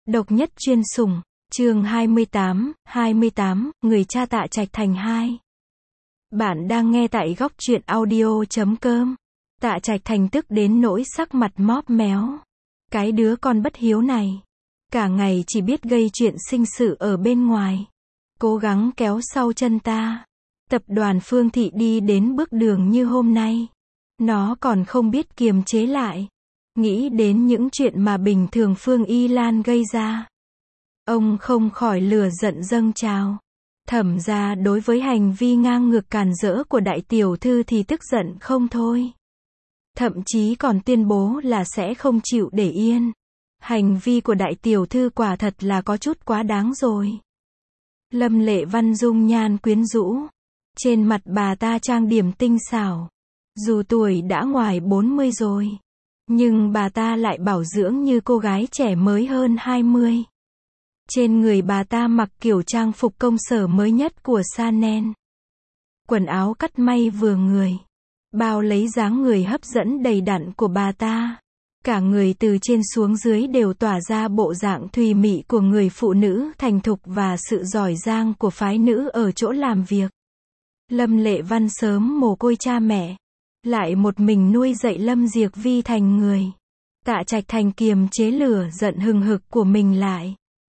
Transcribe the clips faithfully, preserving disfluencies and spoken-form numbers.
Độc nhất chuyên sủng, chương hai mươi tám, hai mươi tám, người cha Tạ Trạch Thành hai. Bạn đang nghe tại góc truyện audio chấm com. Tạ Trạch Thành tức đến nỗi sắc mặt móp méo. Cái đứa con bất hiếu này, cả ngày chỉ biết gây chuyện sinh sự ở bên ngoài, cố gắng kéo sau chân ta. Tập đoàn Phương Thị đi đến bước đường như hôm nay, nó còn không biết kiềm chế lại. Nghĩ đến những chuyện mà bình thường Phương Y Lan gây ra, ông không khỏi lửa giận dâng trào. Thẩm gia đối với hành vi ngang ngược càn rỡ của đại tiểu thư thì tức giận không thôi. Thậm chí còn tuyên bố là sẽ không chịu để yên. Hành vi của đại tiểu thư quả thật là có chút quá đáng rồi. Lâm Lệ Văn dung nhan quyến rũ, trên mặt bà ta trang điểm tinh xảo. Dù tuổi đã ngoài bốn mươi rồi, nhưng bà ta lại bảo dưỡng như cô gái trẻ mới hơn hai mươi. Trên người bà ta mặc kiểu trang phục công sở mới nhất của Chanel. Quần áo cắt may vừa người, bao lấy dáng người hấp dẫn đầy đặn của bà ta. Cả người từ trên xuống dưới đều tỏa ra bộ dạng thùy mị của người phụ nữ thành thục và sự giỏi giang của phái nữ ở chỗ làm việc. Lâm Lệ Văn sớm mồ côi cha mẹ, lại một mình nuôi dạy Lâm Diệc Vi thành người. Tạ Trạch Thành kiềm chế lửa giận hừng hực của mình lại.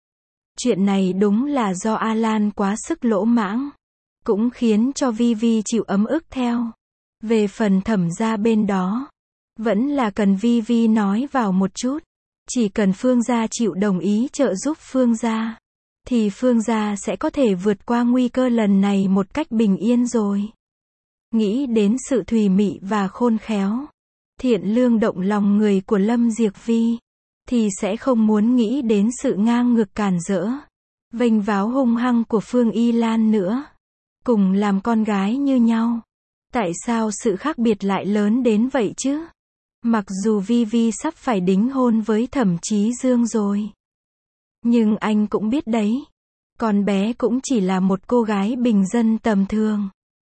Chuyện này đúng là do Alan quá sức lỗ mãng, cũng khiến cho Vi Vi chịu ấm ức theo. Về phần Thẩm gia bên đó, vẫn là cần Vi Vi nói vào một chút. Chỉ cần Phương gia chịu đồng ý trợ giúp Phương gia, thì Phương gia sẽ có thể vượt qua nguy cơ lần này một cách bình yên rồi. Nghĩ đến sự thùy mị và khôn khéo, thiện lương động lòng người của Lâm Diệc Vi, thì sẽ không muốn nghĩ đến sự ngang ngược càn rỡ, vênh váo hung hăng của Phương Y Lan nữa. Cùng làm con gái như nhau, tại sao sự khác biệt lại lớn đến vậy chứ? Mặc dù Vi Vi sắp phải đính hôn với Thẩm Chí Dương rồi, nhưng anh cũng biết đấy, con bé cũng chỉ là một cô gái bình dân tầm thường,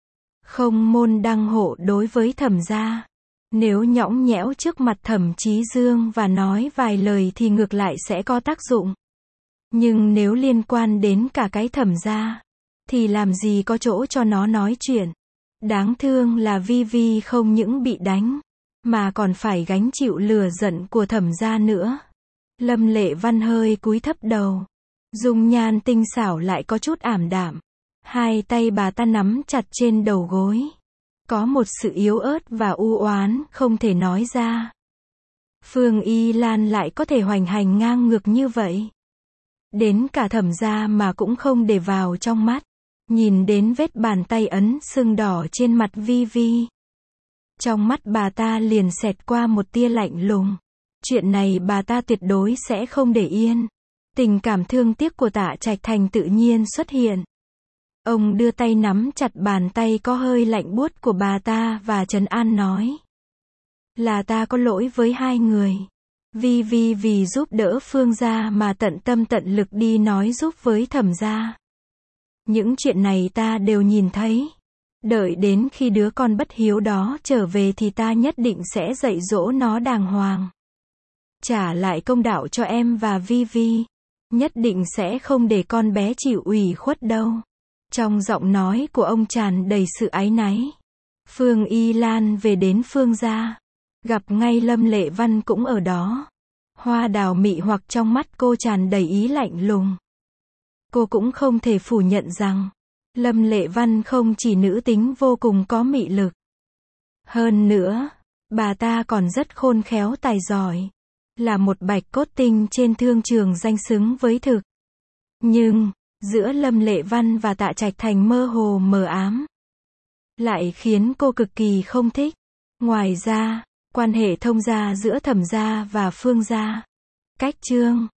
không môn đăng hộ đối với Thẩm gia. Nếu nhõng nhẽo trước mặt Thẩm Chí Dương và nói vài lời thì ngược lại sẽ có tác dụng. Nhưng nếu liên quan đến cả cái Thẩm gia, thì làm gì có chỗ cho nó nói chuyện. Đáng thương là Vi Vi không những bị đánh, mà còn phải gánh chịu lửa giận của Thẩm gia nữa. Lâm Lệ Văn hơi cúi thấp đầu, dung nhan tinh xảo lại có chút ảm đạm. Hai tay bà ta nắm chặt trên đầu gối, có một sự yếu ớt và u oán không thể nói ra. Phương Y Lan lại có thể hoành hành ngang ngược như vậy, đến cả Thẩm gia mà cũng không để vào trong mắt. Nhìn đến vết bàn tay ấn sưng đỏ trên mặt Vi Vi, trong mắt bà ta liền xẹt qua một tia lạnh lùng. Chuyện này bà ta tuyệt đối sẽ không để yên. Tình cảm thương tiếc của Tạ Trạch Thành tự nhiên xuất hiện. Ông đưa tay nắm chặt bàn tay có hơi lạnh buốt của bà ta và trấn an nói: là ta có lỗi với hai người. Vi Vi vì giúp đỡ Phương gia mà tận tâm tận lực đi nói giúp với Thẩm gia. Những chuyện này ta đều nhìn thấy. Đợi đến khi đứa con bất hiếu đó trở về thì ta nhất định sẽ dạy dỗ nó đàng hoàng, trả lại công đạo cho em và Vi Vi. Nhất định sẽ không để con bé chịu ủy khuất đâu. Trong giọng nói của ông tràn đầy sự áy náy. Phương Y Lan về đến Phương gia, gặp ngay Lâm Lệ Văn cũng ở đó. Hoa đào mị hoặc trong mắt cô tràn đầy ý lạnh lùng. Cô cũng không thể phủ nhận rằng Lâm Lệ Văn không chỉ nữ tính vô cùng có mị lực, hơn nữa, bà ta còn rất khôn khéo tài giỏi, là một bạch cốt tinh trên thương trường danh xứng với thực. Nhưng, giữa Lâm Lệ Văn và Tạ Trạch Thành mơ hồ mờ ám, lại khiến cô cực kỳ không thích. Ngoài ra, quan hệ thông gia giữa Thẩm gia và Phương gia, cách trương,